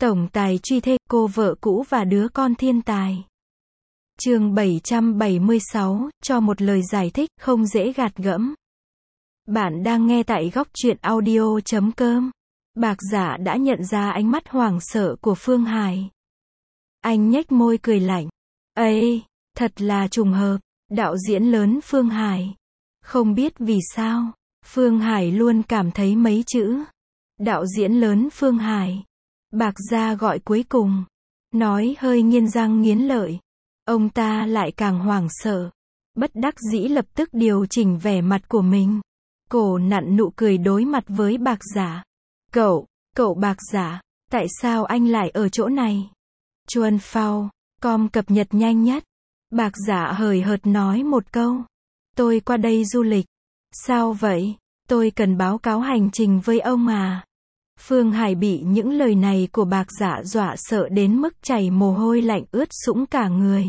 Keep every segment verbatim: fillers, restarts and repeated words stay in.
Tổng tài truy thê, cô vợ cũ và đứa con thiên tài. Chương bảy trăm bảy mươi sáu, cho một lời giải thích, không dễ gạt gẫm. Bạn đang nghe tại góc truyện audio chấm com. Bạc Dạ đã nhận ra ánh mắt hoảng sợ của Phương Hải. Anh nhếch môi cười lạnh. Ây, thật là trùng hợp, đạo diễn lớn Phương Hải. Không biết vì sao, Phương Hải luôn cảm thấy mấy chữ đạo diễn lớn Phương Hải. Bạc Dạ gọi cuối cùng, nói hơi nghiến răng nghiến lợi. Ông ta lại càng hoảng sợ, bất đắc dĩ lập tức điều chỉnh vẻ mặt của mình. Cổ nặn nụ cười đối mặt với Bạc Dạ. Cậu, cậu Bạc Dạ, tại sao anh lại ở chỗ này? Chuan Phao, com cập nhật nhanh nhất. Bạc Dạ hời hợt nói một câu. Tôi qua đây du lịch. Sao vậy? Tôi cần báo cáo hành trình với ông à? Phương Hải bị những lời này của Bạc Dạ dọa sợ đến mức chảy mồ hôi lạnh ướt sũng cả người.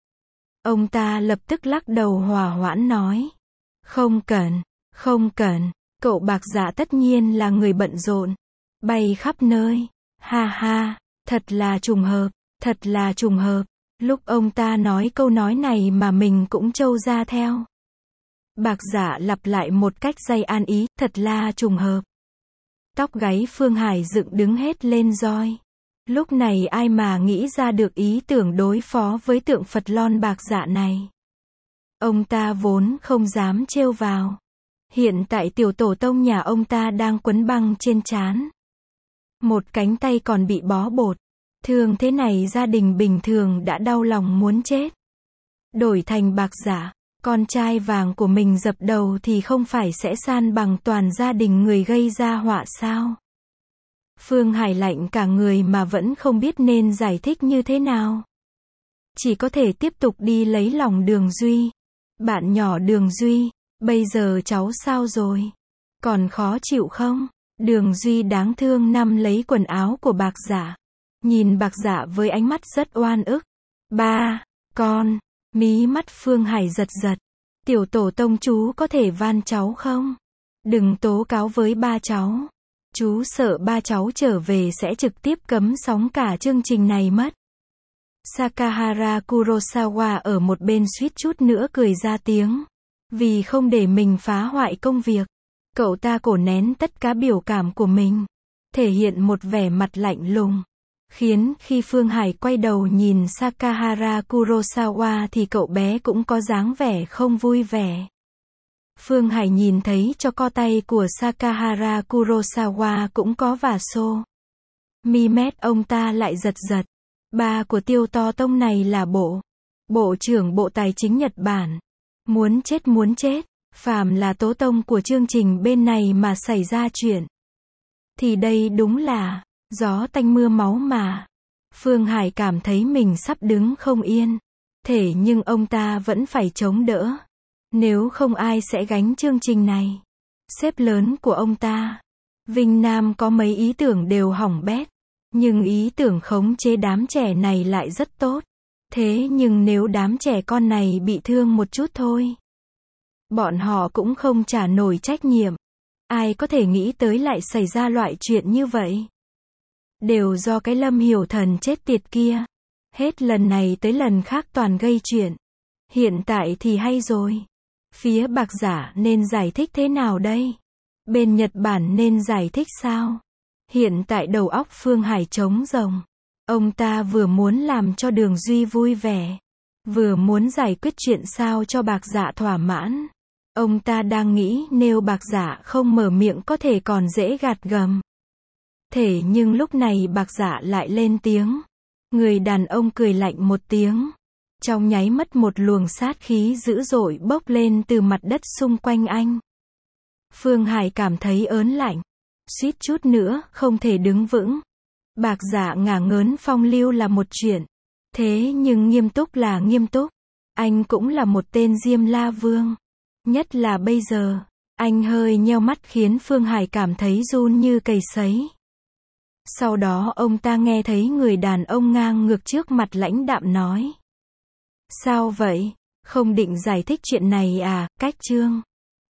Ông ta lập tức lắc đầu hòa hoãn nói. Không cần, không cần, cậu Bạc Dạ tất nhiên là người bận rộn, bay khắp nơi. Ha ha, thật là trùng hợp, thật là trùng hợp. Lúc ông ta nói câu nói này mà mình cũng trâu ra theo. Bạc Dạ lặp lại một cách dây an ý, thật là trùng hợp. Tóc gáy Phương Hải dựng đứng hết lên roi. Lúc này ai mà nghĩ ra được ý tưởng đối phó với tượng Phật lon Bạc Dạ này. Ông ta vốn không dám trêu vào. Hiện tại tiểu tổ tông nhà ông ta đang quấn băng trên trán. Một cánh tay còn bị bó bột. Thường thế này gia đình bình thường đã đau lòng muốn chết. Đổi thành Bạc Dạ, con trai vàng của mình dập đầu thì không phải sẽ san bằng toàn gia đình người gây ra họa sao? Phương Hải lạnh cả người mà vẫn không biết nên giải thích như thế nào. Chỉ có thể tiếp tục đi lấy lòng Đường Duy. Bạn nhỏ Đường Duy, bây giờ cháu sao rồi? Còn khó chịu không? Đường Duy đáng thương nắm lấy quần áo của Bạc Dạ. Nhìn Bạc Dạ với ánh mắt rất oan ức. Ba, con, mí mắt Phương Hải giật giật. Tiểu tổ tông chú có thể van cháu không? Đừng tố cáo với ba cháu. Chú sợ ba cháu trở về sẽ trực tiếp cấm sóng cả chương trình này mất. Sakahara Kurosawa ở một bên suýt chút nữa cười ra tiếng. Vì không để mình phá hoại công việc, cậu ta cố nén tất cả biểu cảm của mình, thể hiện một vẻ mặt lạnh lùng. Khiến khi Phương Hải quay đầu nhìn Sakahara Kurosawa thì cậu bé cũng có dáng vẻ không vui vẻ. Phương Hải nhìn thấy cho co tay của Sakahara Kurosawa cũng có vả xô. Mi mét ông ta lại giật giật. Ba của Tiêu To Tông này là bộ Bộ trưởng Bộ Tài chính Nhật Bản. Muốn chết muốn chết, phàm là tố tông của chương trình bên này mà xảy ra chuyện thì đây đúng là gió tanh mưa máu mà. Phương Hải cảm thấy mình sắp đứng không yên. Thế nhưng ông ta vẫn phải chống đỡ. Nếu không ai sẽ gánh chương trình này. Sếp lớn của ông ta, Vinh Nam có mấy ý tưởng đều hỏng bét. Nhưng ý tưởng khống chế đám trẻ này lại rất tốt. Thế nhưng nếu đám trẻ con này bị thương một chút thôi, bọn họ cũng không trả nổi trách nhiệm. Ai có thể nghĩ tới lại xảy ra loại chuyện như vậy? Đều do cái Lâm Hiểu Thần chết tiệt kia. Hết lần này tới lần khác toàn gây chuyện. Hiện tại thì hay rồi. Phía Bạc Dạ nên giải thích thế nào đây? Bên Nhật Bản nên giải thích sao? Hiện tại đầu óc Phương Hải trống rỗng. Ông ta vừa muốn làm cho Đường Duy vui vẻ, vừa muốn giải quyết chuyện sao cho Bạc Dạ thỏa mãn. Ông ta đang nghĩ nếu Bạc Dạ không mở miệng có thể còn dễ gạt gẫm. Thế nhưng lúc này Bạc Dạ lại lên tiếng. Người đàn ông cười lạnh một tiếng. Trong nháy mắt một luồng sát khí dữ dội bốc lên từ mặt đất xung quanh anh. Phương Hải cảm thấy ớn lạnh. Suýt chút nữa không thể đứng vững. Bạc Dạ ngả ngớn phong lưu là một chuyện. Thế nhưng nghiêm túc là nghiêm túc. Anh cũng là một tên Diêm La Vương. Nhất là bây giờ, anh hơi nheo mắt khiến Phương Hải cảm thấy run như cầy sấy. Sau đó ông ta nghe thấy người đàn ông ngang ngược trước mặt lãnh đạm nói. Sao vậy? Không định giải thích chuyện này à, cách chương.